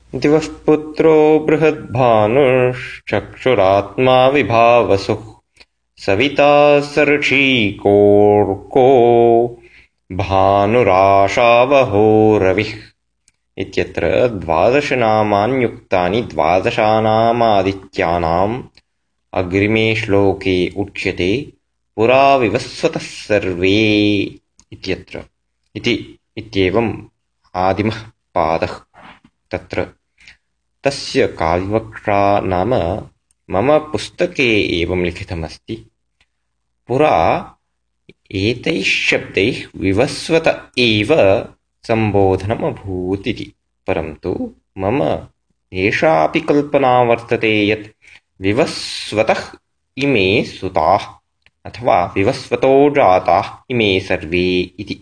दिवः पुत्रो बृहद्भानुश्चक्षुरात्मा विभावसुः सविता सर्षीकोऽर्को भानुराशावहो रविः इत्यत्र 12 नामान्युक्तानि 12 अग्रिमे श्लोके उच्यते पुरा विवस्वतः सर्वे इत्यत्र इत्येवम् आदिमः पादः। तत्र तस्य काव्यवक्ता नाम मम पुस्तके एवं लिखितमस्ति। पुरा एतैः शब्दैः विवस्वत एव सम्बोधनम् अभूत् इति, परन्तु मम एषापि कल्पना वर्तते यत् विवस्वतः इमे सुताः अथवा विवस्वतो जाताः इमे सर्वे इति।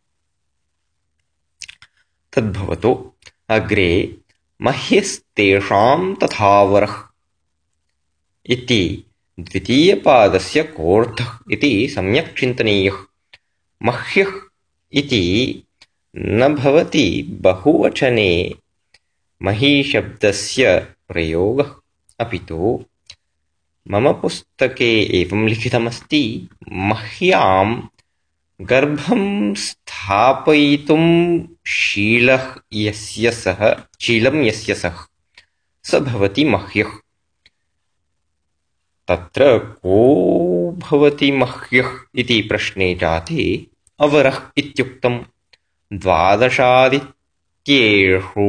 तद्भवतो अग्रे मह्यस्तेषां तथावरः इति द्वितीयपादस्य कोऽर्थः इति सम्यक् चिन्तनीयः। मह्यः इति न भवति बहुवचने महीशब्दस्य प्रयोगः, अपितु मम पुस्तके एवं लिखितमस्ति मह्यां गर्भं स्थापयितुं शीलं यस्य सः स भवति मह्यः। तत्र को भवति मह्यः इति प्रश्ने जाते अवरः इत्युक्तम्। 12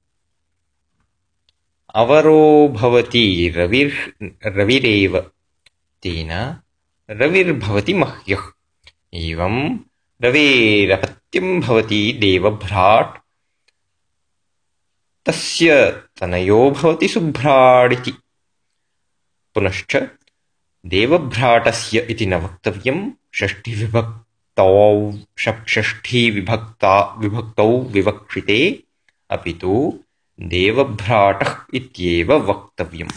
अवरो भवति रविरेव, तेन रविर्भवति मह्यः। एवं रवेरपत्यं भवति देवभ्राट्, तस्य तनयो भवति सुभ्राडिति। पुनश्च देवभ्राटस्य इति न वक्तव्यं, षष्ठीविभक्तौ विवक्षिते, अपितु देवभ्राटः इत्येव वक्तव्यम्।